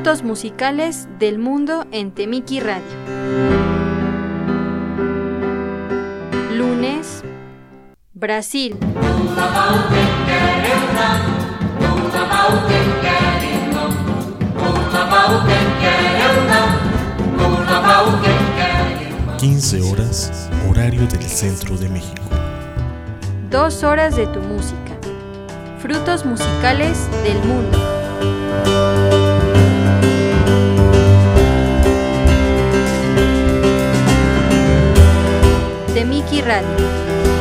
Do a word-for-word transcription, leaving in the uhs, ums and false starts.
Frutos musicales del mundo en Temiki Radio. Lunes, Brasil. quince horas, horario del centro de México. Dos horas de tu música. Frutos musicales del mundo. Temiki Radio.